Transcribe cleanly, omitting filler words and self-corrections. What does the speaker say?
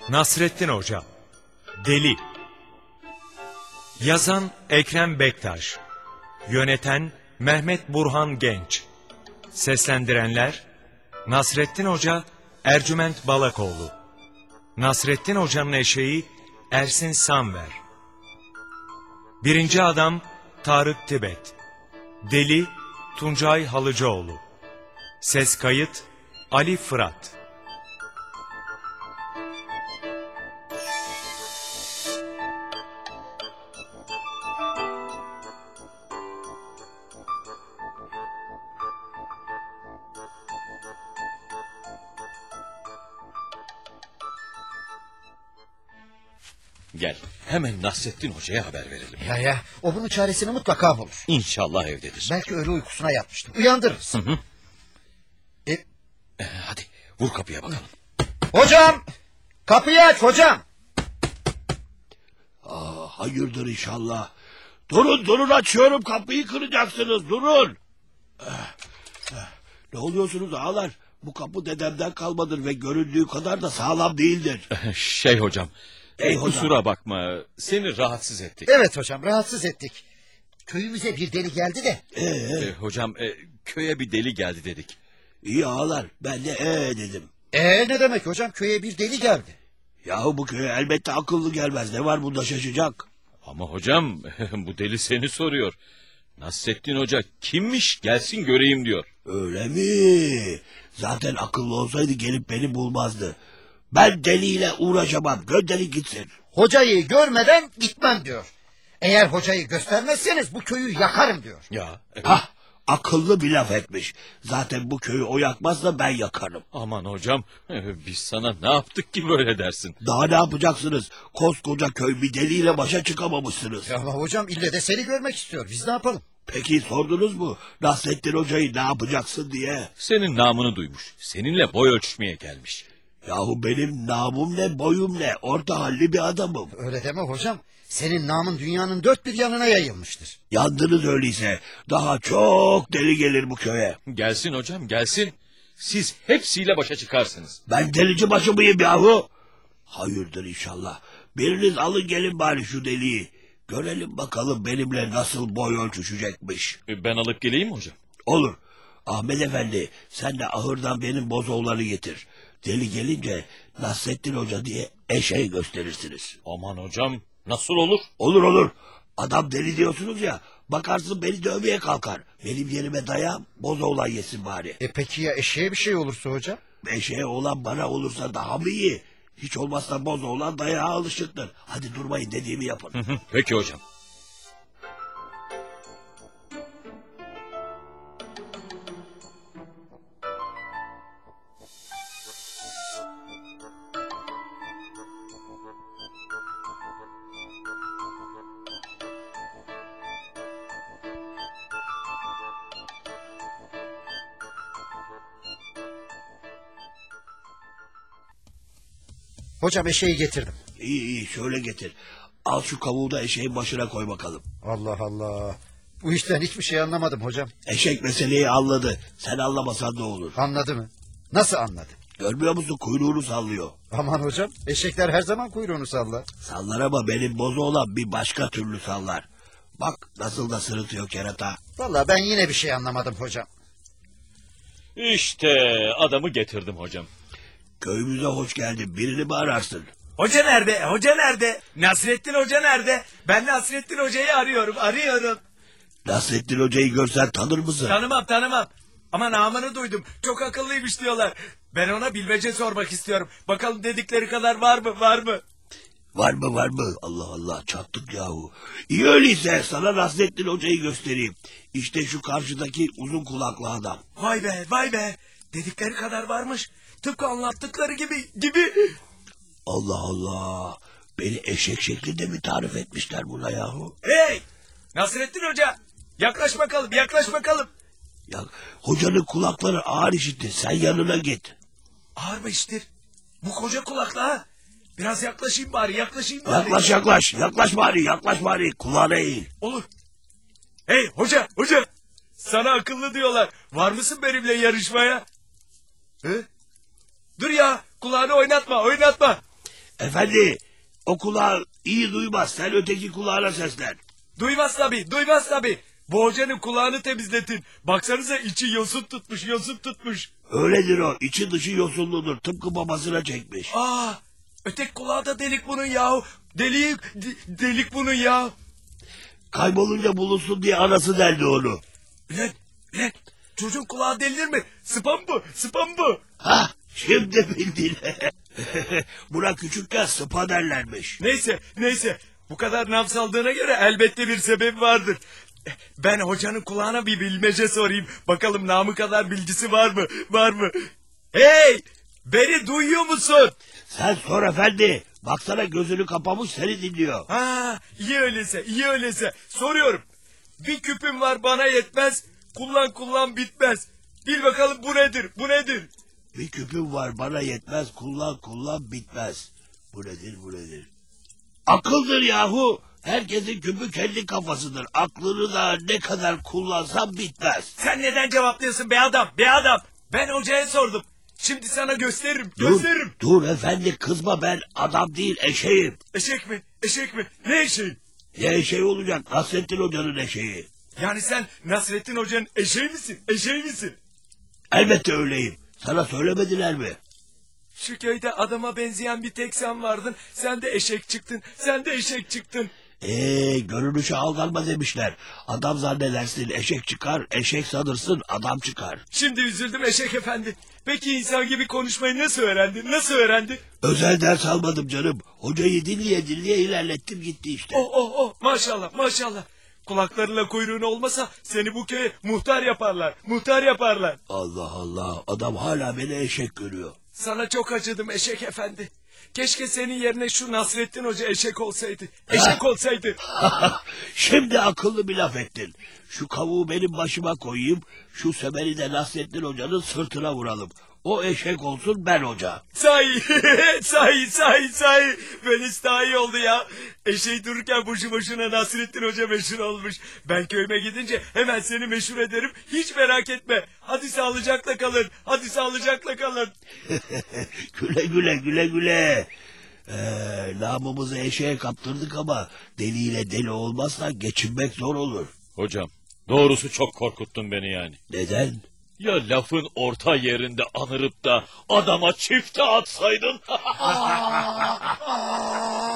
Nasrettin Hoca, Deli. Yazan Ekrem Bektaş. Yöneten Mehmet Burhan Genç. Seslendirenler Nasrettin Hoca, Ercüment Balakoğlu. Nasrettin Hoca'nın eşeği Ersin Samver. Birinci adam Tarık Tibet. Deli Tuncay Halıcıoğlu. Ses kayıt Ali Fırat. Gel, hemen Nasrettin Hoca'ya haber verelim. Ya, o bunun çaresini mutlaka bulur. İnşallah evdedir. Belki öğle uykusuna yatmıştır. Uyandırırız. Hı. Hadi vur kapıya bakalım. Hocam! Kapıyı aç hocam! Hayırdır inşallah. Durun açıyorum, kapıyı kıracaksınız, durun. Ne oluyorsunuz ağalar? Bu kapı dedemden kalmadır ve göründüğü kadar da sağlam değildir. Hocam. Kusura bakma, seni rahatsız ettik. Evet hocam, rahatsız ettik. Köyümüze bir deli geldi de. Hocam, köye bir deli geldi dedik. İyi ağalar, ben de dedim. Ne demek hocam, köye bir deli geldi. Yahu bu köye elbette akıllı gelmez, ne var bunda şaşacak? Ama hocam, bu deli seni soruyor. Nasrettin Hoca kimmiş, gelsin göreyim diyor. Öyle mi? Zaten akıllı olsaydı gelip beni bulmazdı. Ben deliyle uğraşamam, gönderin gitsin. Hocayı görmeden gitmem diyor. Eğer hocayı göstermezseniz bu köyü yakarım diyor. Ya, evet. Akıllı bir laf etmiş. Zaten bu köyü o yakmazsa ben yakarım. Aman hocam, biz sana ne yaptık ki böyle dersin? Daha ne yapacaksınız? Koskoca köy bir deliyle başa çıkamamışsınız. Ama hocam ille de seni görmek istiyor. Biz ne yapalım? Peki sordunuz mu Nasrettin Hoca'yı ne yapacaksın diye? Senin namını duymuş. Seninle boy ölçmeye gelmiş. Yahu benim namım ne, boyum ne? Orta halli bir adamım. Öyle deme hocam. Senin namın dünyanın dört bir yanına yayılmıştır. Yandınız öyleyse. Daha çok deli gelir bu köye. Gelsin hocam, gelsin. Siz hepsiyle başa çıkarsınız. Ben delici başı mıyım yahu? Hayırdır inşallah. Biriniz alın gelin bari şu deliyi. Görelim bakalım benimle nasıl boy ölçüşecekmiş. Ben alıp geleyim mi hocam? Olur. Ahmet Efendi, sen de ahırdan benim bozoğları getir. Deli gelince Nasrettin Hoca diye eşeği gösterirsiniz. Aman hocam, nasıl olur? Olur. Adam deli diyorsunuz ya, bakarsın beni dövmeye kalkar. Benim yerime dayan, bozoğlan yesin bari. Peki ya eşeğe bir şey olursa hocam? Eşeğe olan bana olursa daha mı iyi? Hiç olmazsa bozoğlan dayağa alışıktır. Hadi durmayın, dediğimi yapın. Peki hocam. Hocam eşeği getirdim. İyi, şöyle getir. Al şu kavuğu da eşeğin başına koy bakalım. Allah Allah. Bu işten hiçbir şey anlamadım hocam. Eşek meseleyi anladı. Sen anlamasan da olur. Anladı mı? Nasıl anladı? Görmüyor musun, kuyruğunu sallıyor. Aman hocam, eşekler her zaman kuyruğunu sallar. Sallar ama benim bozoğlan bir başka türlü sallar. Bak nasıl da sırıtıyor kerata. Vallahi ben yine bir şey anlamadım hocam. İşte adamı getirdim hocam. Köyümüze hoş geldin, birini mi ararsın? Hoca nerede? Nasrettin Hoca nerede? Ben Nasrettin Hoca'yı arıyorum. Nasrettin Hoca'yı görsen tanır mısın? Tanımam. Ama namını duydum. Çok akıllıymış diyorlar. Ben ona bilmece sormak istiyorum. Bakalım dedikleri kadar var mı? Var mı? Allah Allah, çattık yahu. İyi öyleyse sana Nasrettin Hoca'yı göstereyim. İşte şu karşıdaki uzun kulaklı adam. Vay be. Dedikleri kadar varmış. Tıpkı anlattıkları gibi. Allah Allah. Beni eşek şeklinde mi tarif etmişler buna yahu? Hey! Nasrettin Hoca! Yaklaş bakalım. Ya, hocanın kulakları ağır işittir. Sen yanına git. Ağır mı iştir? Bu koca kulaklı ha? Biraz yaklaşayım bari. Yaklaş bari. Kulağına eğil. Olur. Hey hoca. Sana akıllı diyorlar. Var mısın benimle yarışmaya? Dur ya, kulağını oynatma. Efendi, o kulağı iyi duymaz. Sen öteki kulağına seslen. Duymaz tabii, duymaz tabii. Bu hocanın kulağını temizletin. Baksanıza içi yosun tutmuş, yosun tutmuş. Öyledir o. İçi dışı yosunludur. Tıpkı babasına çekmiş. Aa, ötek kulağı da delik bunun yahu. Delik bunun ya. Kaybolunca bulunsun diye anası derdi onu. Ulan, çocuğun kulağı delilir mi? Spam bu, spam bu. Hah, şimdi bildin. Buna küçükken sıpa derlermiş. Neyse. Bu kadar nam saldığına göre elbette bir sebebi vardır. Ben hocanın kulağına bir bilmece sorayım. Bakalım namı kadar bilgisi var mı? Hey! Beni duyuyor musun? Sen sor efendi. Baksana gözünü kapamış seni dinliyor. Ha, iyi öyleyse. Soruyorum. Bir küpüm var bana yetmez. Kullan bitmez. Bil bakalım bu nedir? Bir küpüm var bana yetmez kullan bitmez. Bu nedir? Akıldır yahu. Herkesin küpü kendi kafasıdır. Aklını da ne kadar kullansan bitmez. Sen neden cevaplıyorsun be adam? Ben hocaya sordum. Şimdi sana gösteririm. Dur efendi kızma, ben adam değil eşeğim. Eşek mi? Ne eşeği? Ne eşeği olacak? Nasrettin Hoca'nın eşeği. Yani sen Nasrettin Hoca'nın eşeği misin? Elbette öyleyim. Sana söylemediler mi? Şu köyde adama benzeyen bir tek sen vardın. Sen de eşek çıktın. Görünüşe aldanma demişler. Adam zannedersin eşek çıkar, eşek sanırsın adam çıkar. Şimdi üzüldüm eşek efendi. Peki insan gibi konuşmayı nasıl öğrendin? Özel ders almadım canım. Hocayı dinleye ilerlettim gitti işte. Oh maşallah. Kulaklarıyla kuyruğun olmasa seni bu köye muhtar yaparlar. Allah Allah, adam hala beni eşek görüyor. Sana çok acıdım eşek efendi. Keşke senin yerine şu Nasrettin Hoca eşek olsaydı. Şimdi akıllı bir laf ettin. Şu kavuğu benim başıma koyayım, şu semeri de Nasrettin Hoca'nın sırtına vuralım. O eşek olsun, ben hoca. Sahi. Böylesi daha iyi oldu ya. Eşeği dururken boşu boşuna Nasrettin Hoca meşhur olmuş. Ben köyüme gidince hemen seni meşhur ederim. Hiç merak etme. Hadi sağlıcakla kalın. Güle. Namımızı eşeğe kaptırdık ama deliyle deli olmazsa geçinmek zor olur. Hocam, doğrusu çok korkuttun beni yani. Neden? Ya lafın orta yerinde anırıp da adama çifte atsaydın?